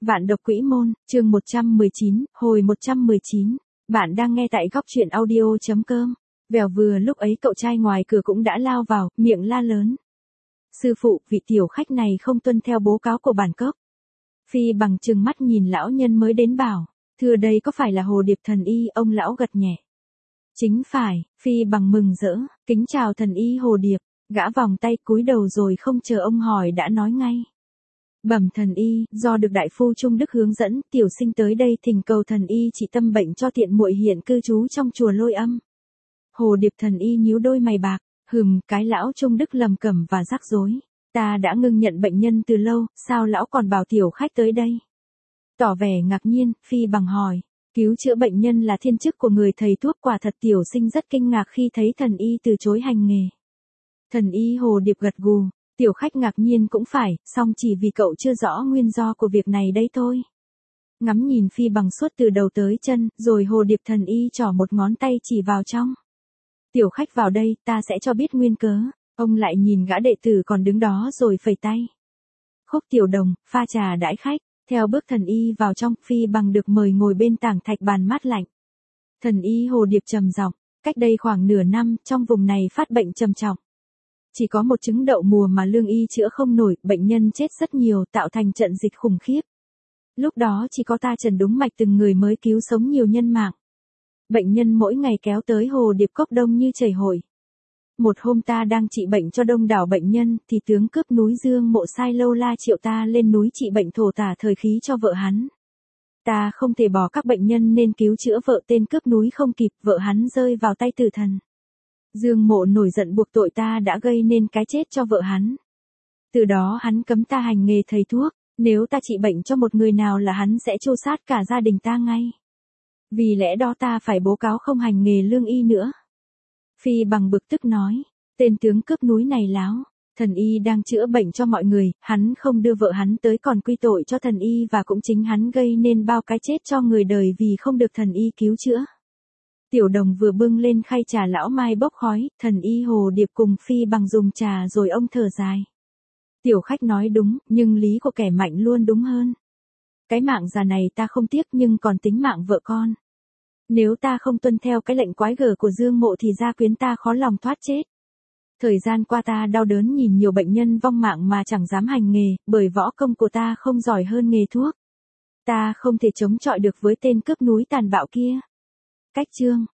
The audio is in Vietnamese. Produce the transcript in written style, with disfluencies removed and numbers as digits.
Vạn độc quỹ môn, chương 119, hồi 119. Bạn đang nghe tại góc truyện audio.com. Vèo vừa lúc ấy cậu trai ngoài cửa cũng đã lao vào, miệng la lớn. Sư phụ, vị tiểu khách này không tuân theo bố cáo của bản cốc. Phi bằng trừng mắt nhìn lão nhân mới đến bảo, thưa đây có phải là Hồ Điệp thần y, ông lão gật nhẹ. Chính phải, Phi bằng mừng rỡ, kính chào thần y Hồ Điệp, gã vòng tay cúi đầu rồi không chờ ông hỏi đã nói ngay. Bẩm thần y, do được đại phu Trung Đức hướng dẫn, tiểu sinh tới đây thỉnh cầu thần y trị tâm bệnh cho tiện muội hiện cư trú trong chùa Lôi Âm. Hồ Điệp thần y nhíu đôi mày bạc, cái lão Trung Đức lầm cẩm và rắc rối. Ta đã ngưng nhận bệnh nhân từ lâu, sao lão còn bảo tiểu khách tới đây? Tỏ vẻ ngạc nhiên, Phi bằng hỏi, cứu chữa bệnh nhân là thiên chức của người thầy thuốc, quả thật tiểu sinh rất kinh ngạc khi thấy thần y từ chối hành nghề. Thần y Hồ Điệp gật gù. Tiểu khách ngạc nhiên cũng phải, song chỉ vì cậu chưa rõ nguyên do của việc này đấy thôi. Ngắm nhìn Phi bằng suốt từ đầu tới chân, rồi Hồ Điệp thần y trỏ một ngón tay chỉ vào trong. Tiểu khách vào đây, ta sẽ cho biết nguyên cớ. Ông lại nhìn gã đệ tử còn đứng đó rồi phẩy tay. Khúc Tiểu Đồng, pha trà đãi khách, theo bước thần y vào trong, Phi bằng được mời ngồi bên tảng thạch bàn mát lạnh. Thần y Hồ Điệp trầm giọng, cách đây khoảng nửa năm, trong vùng này phát bệnh trầm trọng. Chỉ có một chứng đậu mùa mà lương y chữa không nổi, bệnh nhân chết rất nhiều, tạo thành trận dịch khủng khiếp. Lúc đó chỉ có ta trần đúng mạch từng người mới cứu sống nhiều nhân mạng. Bệnh nhân mỗi ngày kéo tới Hồ Điệp cốc đông như chảy hội. Một hôm ta đang trị bệnh cho đông đảo bệnh nhân, thì tướng cướp núi Dương Mộ Sai Lâu La triệu ta lên núi trị bệnh thổ tả thời khí cho vợ hắn. Ta không thể bỏ các bệnh nhân nên cứu chữa vợ tên cướp núi không kịp, vợ hắn rơi vào tay tử thần. Dương Mộ nổi giận buộc tội ta đã gây nên cái chết cho vợ hắn. Từ đó hắn cấm ta hành nghề thầy thuốc, nếu ta trị bệnh cho một người nào là hắn sẽ tru sát cả gia đình ta ngay. Vì lẽ đó ta phải bố cáo không hành nghề lương y nữa. Phi bằng bực tức nói, tên tướng cướp núi này láo, thần y đang chữa bệnh cho mọi người, hắn không đưa vợ hắn tới còn quy tội cho thần y, và cũng chính hắn gây nên bao cái chết cho người đời vì không được thần y cứu chữa. Tiểu Đồng vừa bưng lên khay trà lão mai bốc khói, thần y Hồ Điệp cùng Phi bằng dùng trà rồi ông thở dài. Tiểu khách nói đúng, nhưng lý của kẻ mạnh luôn đúng hơn. Cái mạng già này ta không tiếc nhưng còn tính mạng vợ con. Nếu ta không tuân theo cái lệnh quái gở của Dương Mộ thì gia quyến ta khó lòng thoát chết. Thời gian qua ta đau đớn nhìn nhiều bệnh nhân vong mạng mà chẳng dám hành nghề, bởi võ công của ta không giỏi hơn nghề thuốc. Ta không thể chống chọi được với tên cướp núi tàn bạo kia. Cách chương